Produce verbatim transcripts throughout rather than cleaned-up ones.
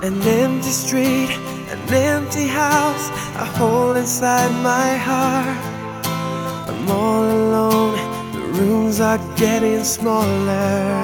An empty street, an empty house, a hole inside my heart. I'm all alone, the rooms are getting smaller.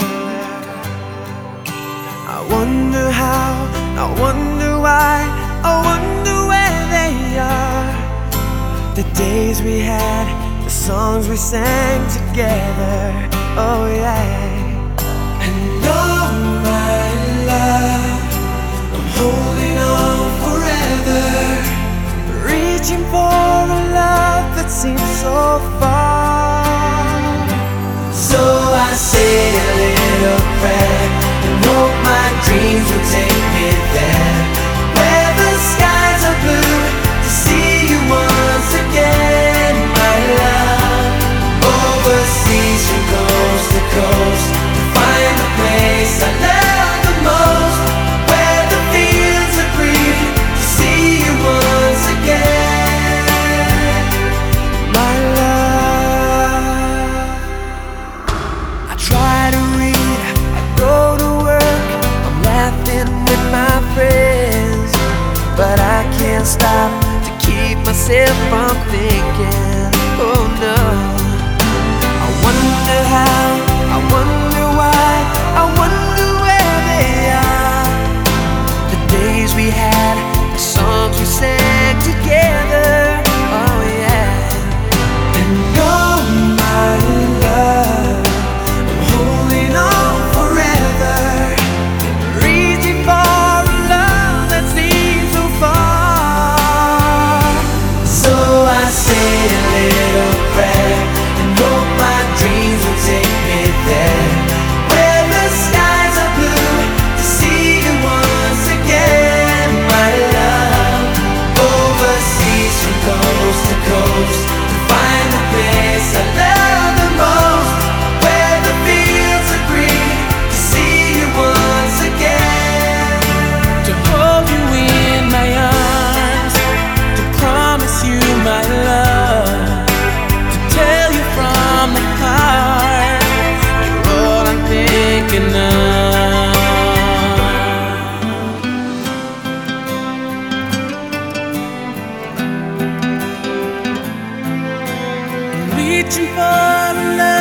I wonder how, I wonder why, I wonder where they are. The days we had, the songs we sang together, oh yeah. And oh my love, I'm holding on forever, reaching for a love that seems so far. So I say a little prayer and hope my dreams will take me there, where the skies are blue, to see you once again, my love. Overseas from coast to coast, to find the place I love the most, where the fields are green, to see you once again, my love. I try to read, I go to work, I'm laughing with my friends, but I can't stop to keep myself from thinking, oh no. I wonder how, I wonder why, I wonder where they are. The days we had, the songs we sang together, oh yeah. And oh my love, I'm holding on forever, reaching for a love that seems so far. So I say a little prayer and hope my dreams will take me there, where the skies are blue, to see you once again, my love. Overseas from coast to coast, to find the place I love the most, where the fields are green, to see you once again, to hold you in my arms, to promise you my love, to tell you from the heart, you're all I'm thinking of. I'm reaching for a love